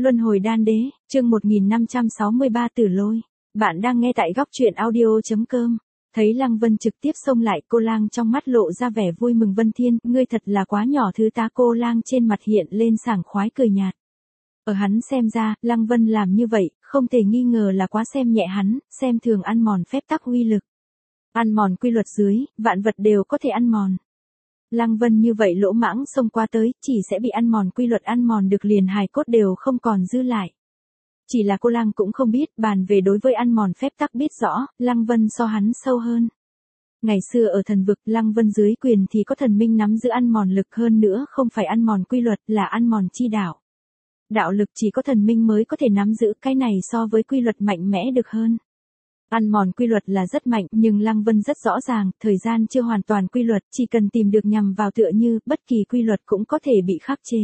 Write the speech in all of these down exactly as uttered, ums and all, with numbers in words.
Luân hồi đan đế, chương một nghìn năm trăm sáu mươi ba Tử Lôi. Bạn đang nghe tại góc truyện audio chấm com. Thấy Lăng Vân trực tiếp xông lại, Cô Lang trong mắt lộ ra vẻ vui mừng. Vân Thiên, ngươi thật là quá nhỏ. Thứ tá Cô Lang trên mặt hiện lên sảng khoái cười nhạt. Ở hắn xem ra, Lăng Vân làm như vậy, không thể nghi ngờ là quá xem nhẹ hắn, xem thường ăn mòn phép tắc uy lực. Ăn mòn quy luật dưới, vạn vật đều có thể ăn mòn. Lăng Vân như vậy lỗ mãng xông qua tới, chỉ sẽ bị ăn mòn quy luật, ăn mòn được liền hài cốt đều không còn dư lại. Chỉ là Cô Lang cũng không biết, bàn về đối với ăn mòn phép tắc biết rõ, Lăng Vân so hắn sâu hơn. Ngày xưa ở thần vực, Lăng Vân dưới quyền thì có thần minh nắm giữ ăn mòn lực, hơn nữa không phải ăn mòn quy luật, là ăn mòn chi đạo. Đạo lực chỉ có thần minh mới có thể nắm giữ, cái này so với quy luật mạnh mẽ được hơn. Ăn mòn quy luật là rất mạnh, nhưng Lăng Vân rất rõ ràng, thời gian chưa hoàn toàn quy luật, chỉ cần tìm được nhằm vào tựa như, bất kỳ quy luật cũng có thể bị khắc chế.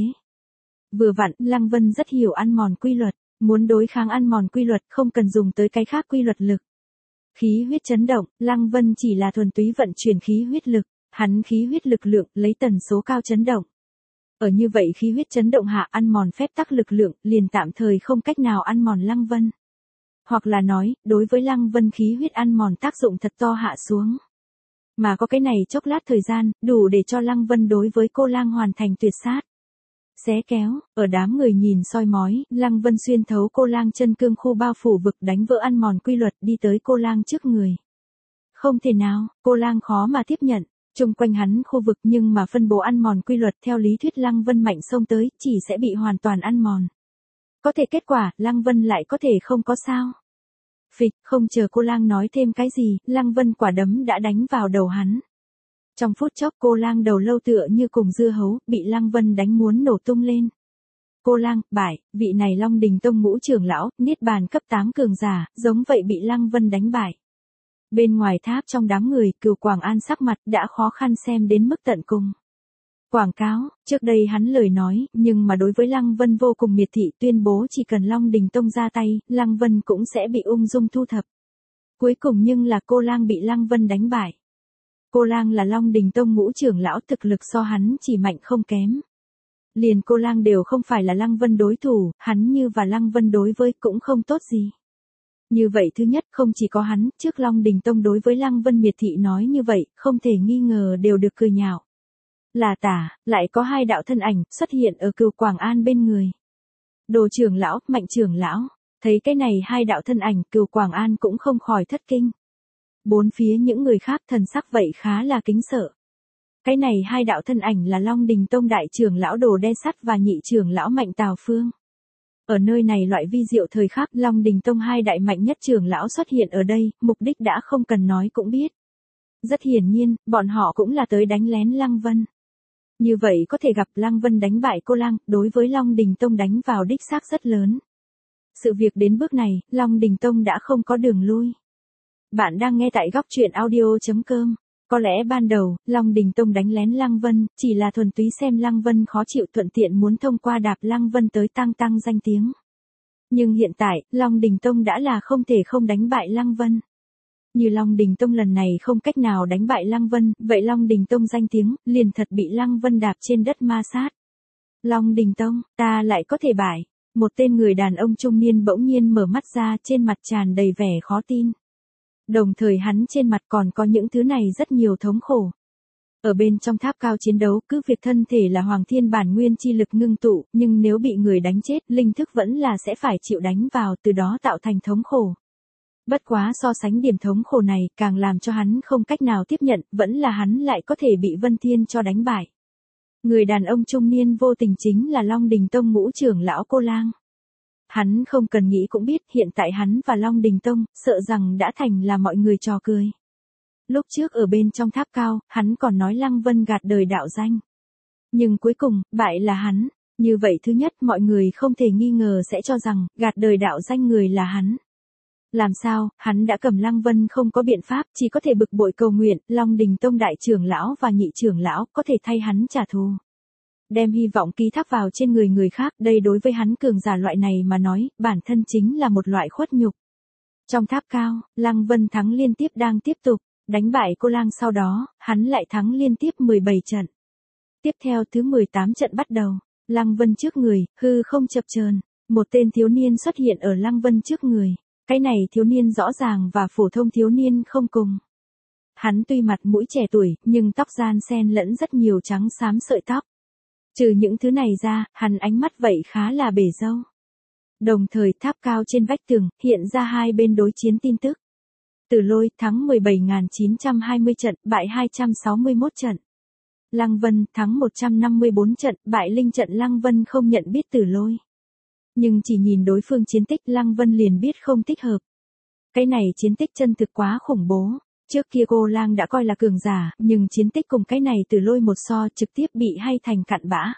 Vừa vặn, Lăng Vân rất hiểu ăn mòn quy luật, muốn đối kháng ăn mòn quy luật không cần dùng tới cái khác quy luật lực. Khí huyết chấn động, Lăng Vân chỉ là thuần túy vận chuyển khí huyết lực, hắn khí huyết lực lượng lấy tần số cao chấn động. Ở như vậy khí huyết chấn động hạ, ăn mòn phép tắc lực lượng, liền tạm thời không cách nào ăn mòn Lăng Vân. Hoặc là nói, đối với Lăng Vân khí huyết ăn mòn tác dụng thật to hạ xuống. Mà có cái này chốc lát thời gian, đủ để cho Lăng Vân đối với Cô Lang hoàn thành tuyệt sát. Xé kéo, ở đám người nhìn soi mói, Lăng Vân xuyên thấu Cô Lang chân cương khu bao phủ vực, đánh vỡ ăn mòn quy luật, đi tới Cô Lang trước người. Không thể nào, Cô Lang khó mà tiếp nhận, chung quanh hắn khu vực nhưng mà phân bố ăn mòn quy luật, theo lý thuyết Lăng Vân mạnh xông tới, chỉ sẽ bị hoàn toàn ăn mòn. Có thể kết quả, Lăng Vân lại có thể không có sao. Phịch, không chờ Cô Lang nói thêm cái gì, Lăng Vân quả đấm đã đánh vào đầu hắn. Trong phút chốc Cô Lang đầu lâu tựa như cùng dưa hấu, bị Lăng Vân đánh muốn nổ tung lên. Cô Lang, bại, vị này Long Đình Tông ngũ trưởng lão, niết bàn cấp tám cường giả, giống vậy bị Lăng Vân đánh bại. Bên ngoài tháp trong đám người, Cửu Quảng An sắc mặt đã khó khăn xem đến mức tận cùng. Quảng cáo, trước đây hắn lời nói, nhưng mà đối với Lăng Vân vô cùng miệt thị, tuyên bố chỉ cần Long Đình Tông ra tay, Lăng Vân cũng sẽ bị ung dung thu thập. Cuối cùng nhưng là Cô Lang bị Lăng Vân đánh bại. Cô Lang là Long Đình Tông ngũ trưởng lão, thực lực so hắn chỉ mạnh không kém. Liền Cô Lang đều không phải là Lăng Vân đối thủ, hắn như và Lăng Vân đối với cũng không tốt gì. Như vậy thứ nhất, không chỉ có hắn, trước Long Đình Tông đối với Lăng Vân miệt thị nói như vậy, không thể nghi ngờ đều được cười nhạo. Là tả, lại có hai đạo thân ảnh xuất hiện ở Cửu Quảng An bên người. Đồ trưởng lão, Mạnh trưởng lão, thấy cái này hai đạo thân ảnh, Cửu Quảng An cũng không khỏi thất kinh. Bốn phía những người khác thần sắc vậy khá là kính sợ. Cái này hai đạo thân ảnh là Long Đình Tông đại trưởng lão Đồ Đe Sắt và nhị trưởng lão Mạnh Tào Phương. Ở nơi này loại vi diệu thời khắc, Long Đình Tông hai đại mạnh nhất trưởng lão xuất hiện ở đây, mục đích đã không cần nói cũng biết. Rất hiển nhiên, bọn họ cũng là tới đánh lén Lăng Vân. Như vậy có thể gặp Lăng Vân đánh bại Cô Lang, đối với Long Đình Tông đánh vào đích xác rất lớn. Sự việc đến bước này, Long Đình Tông đã không có đường lui. Bạn đang nghe tại góc truyện audio chấm com. Có lẽ ban đầu, Long Đình Tông đánh lén Lăng Vân, chỉ là thuần túy xem Lăng Vân khó chịu, thuận tiện muốn thông qua đạp Lăng Vân tới tăng tăng danh tiếng. Nhưng hiện tại, Long Đình Tông đã là không thể không đánh bại Lăng Vân. Như Long Đình Tông lần này không cách nào đánh bại Lăng Vân, vậy Long Đình Tông danh tiếng, liền thật bị Lăng Vân đạp trên đất ma sát. Long Đình Tông, ta lại có thể bại. Một tên người đàn ông trung niên bỗng nhiên mở mắt ra, trên mặt tràn đầy vẻ khó tin. Đồng thời hắn trên mặt còn có những thứ này rất nhiều thống khổ. Ở bên trong tháp cao chiến đấu, cứ việc thân thể là Hoàng Thiên bản nguyên chi lực ngưng tụ, nhưng nếu bị người đánh chết, linh thức vẫn là sẽ phải chịu đánh vào, từ đó tạo thành thống khổ. Bất quá so sánh điểm thống khổ này, càng làm cho hắn không cách nào tiếp nhận, vẫn là hắn lại có thể bị Vân Thiên cho đánh bại. Người đàn ông trung niên vô tình chính là Long Đình Tông ngũ trưởng lão Cô Lang. Hắn không cần nghĩ cũng biết, hiện tại hắn và Long Đình Tông, sợ rằng đã thành là mọi người trò cười. Lúc trước ở bên trong tháp cao, hắn còn nói Lăng Vân gạt đời đạo danh. Nhưng cuối cùng, bại là hắn. Như vậy thứ nhất, mọi người không thể nghi ngờ sẽ cho rằng, gạt đời đạo danh người là hắn. Làm sao, hắn đã cầm Lăng Vân không có biện pháp, chỉ có thể bực bội cầu nguyện, Long Đình Tông đại trưởng lão và nhị trưởng lão có thể thay hắn trả thù. Đem hy vọng ký thác vào trên người người khác, đây đối với hắn cường giả loại này mà nói, bản thân chính là một loại khuất nhục. Trong tháp cao, Lăng Vân thắng liên tiếp đang tiếp tục, đánh bại Cô Lang sau đó, hắn lại thắng liên tiếp mười bảy trận. Tiếp theo thứ mười tám trận bắt đầu, Lăng Vân trước người, hư không chập chờn, Một tên thiếu niên xuất hiện ở Lăng Vân trước người. Cái này thiếu niên rõ ràng và phổ thông thiếu niên không cùng. Hắn tuy mặt mũi trẻ tuổi, nhưng tóc gian xen lẫn rất nhiều trắng xám sợi tóc. Trừ những thứ này ra, hắn ánh mắt vậy khá là bể râu. Đồng thời tháp cao trên vách tường, hiện ra hai bên đối chiến tin tức. Tử Lôi thắng mười bảy nghìn chín trăm hai mươi trận, bại hai trăm sáu mươi mốt trận. Lăng Vân thắng một trăm năm mươi bốn trận, bại linh trận. Lăng Vân không nhận biết Tử Lôi. Nhưng chỉ nhìn đối phương chiến tích Lăng Vân liền biết không thích hợp. Cái này chiến tích chân thực quá khủng bố. Trước kia cô lang đã coi là cường giả, nhưng chiến tích cùng cái này Tử Lôi một so trực tiếp bị hay thành cặn bã.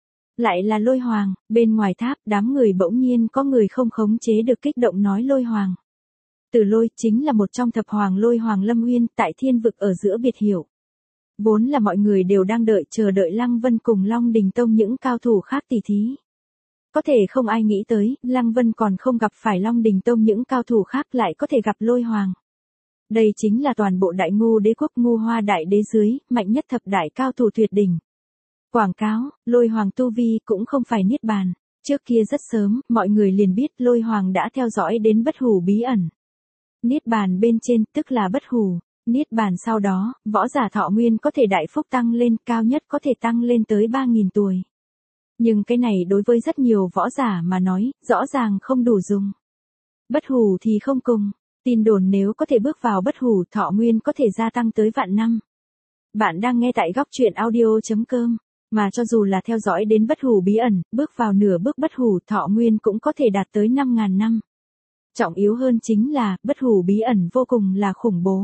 Lại là Lôi Hoàng, bên ngoài tháp đám người bỗng nhiên có người không khống chế được kích động nói Lôi Hoàng. Tử Lôi chính là một trong thập hoàng Lôi Hoàng Lâm Uyên tại thiên vực ở giữa biệt hiệu. Vốn là mọi người đều đang đợi chờ đợi Lăng Vân cùng Long Đình Tông những cao thủ khác tỷ thí. Có thể không ai nghĩ tới, Lăng Vân còn không gặp phải Long Đình Tông những cao thủ khác lại có thể gặp Lôi Hoàng. Đây chính là toàn bộ Đại Ngô Đế quốc Ngô Hoa Đại Đế dưới, mạnh nhất thập đại cao thủ tuyệt đỉnh. Quảng cáo, Lôi Hoàng tu vi cũng không phải niết bàn. Trước kia rất sớm, mọi người liền biết Lôi Hoàng đã theo dõi đến bất hủ bí ẩn. Niết bàn bên trên, tức là bất hủ. Niết bàn sau đó, võ giả thọ nguyên có thể đại phúc tăng lên, cao nhất có thể tăng lên tới ba nghìn tuổi. Nhưng cái này đối với rất nhiều võ giả mà nói, rõ ràng không đủ dùng. Bất hủ thì không cùng. Tin đồn nếu có thể bước vào bất hủ, thọ nguyên có thể gia tăng tới vạn năm. Bạn đang nghe tại góc truyện audio chấm com. Mà cho dù là theo dõi đến bất hủ bí ẩn, bước vào nửa bước bất hủ, thọ nguyên cũng có thể đạt tới năm nghìn năm. Trọng yếu hơn chính là, bất hủ bí ẩn vô cùng là khủng bố.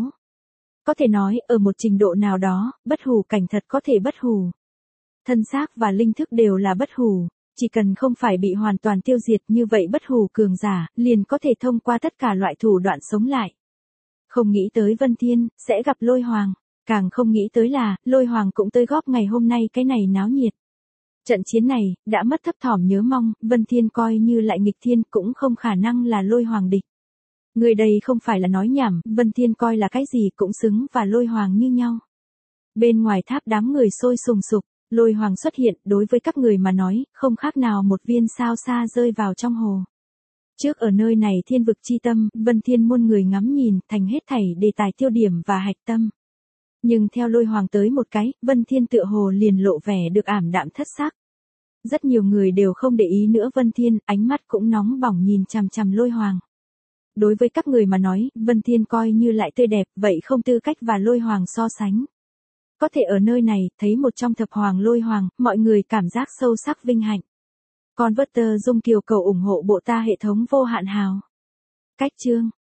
Có thể nói, ở một trình độ nào đó, bất hủ cảnh thật có thể bất hủ. Thân xác và linh thức đều là bất hủ, chỉ cần không phải bị hoàn toàn tiêu diệt như vậy bất hủ cường giả, liền có thể thông qua tất cả loại thủ đoạn sống lại. Không nghĩ tới Vân Thiên, sẽ gặp Lôi Hoàng, càng không nghĩ tới là, Lôi Hoàng cũng tới góp ngày hôm nay cái này náo nhiệt. Trận chiến này, đã mất thấp thỏm nhớ mong, Vân Thiên coi như lại nghịch thiên cũng không khả năng là Lôi Hoàng địch. Người đây không phải là nói nhảm, Vân Thiên coi là cái gì cũng xứng và Lôi Hoàng như nhau. Bên ngoài tháp đám người sôi sùng sục, Lôi Hoàng xuất hiện đối với các người mà nói, không khác nào một viên sao xa rơi vào trong hồ. Trước ở nơi này thiên vực chi tâm, Vân Thiên muôn người ngắm nhìn, thành hết thảy đề tài tiêu điểm và hạch tâm. Nhưng theo Lôi Hoàng tới một cái, Vân Thiên tựa hồ liền lộ vẻ được ảm đạm thất sắc. Rất nhiều người đều không để ý nữa Vân Thiên, ánh mắt cũng nóng bỏng nhìn chằm chằm Lôi Hoàng. Đối với các người mà nói, Vân Thiên coi như lại tươi đẹp, vậy không tư cách và Lôi Hoàng so sánh. Có thể ở nơi này, thấy một trong thập hoàng Lôi Hoàng, mọi người cảm giác sâu sắc vinh hạnh. Converter Dung Kiều cầu ủng hộ bộ ta hệ thống vô hạn hào. Cách chương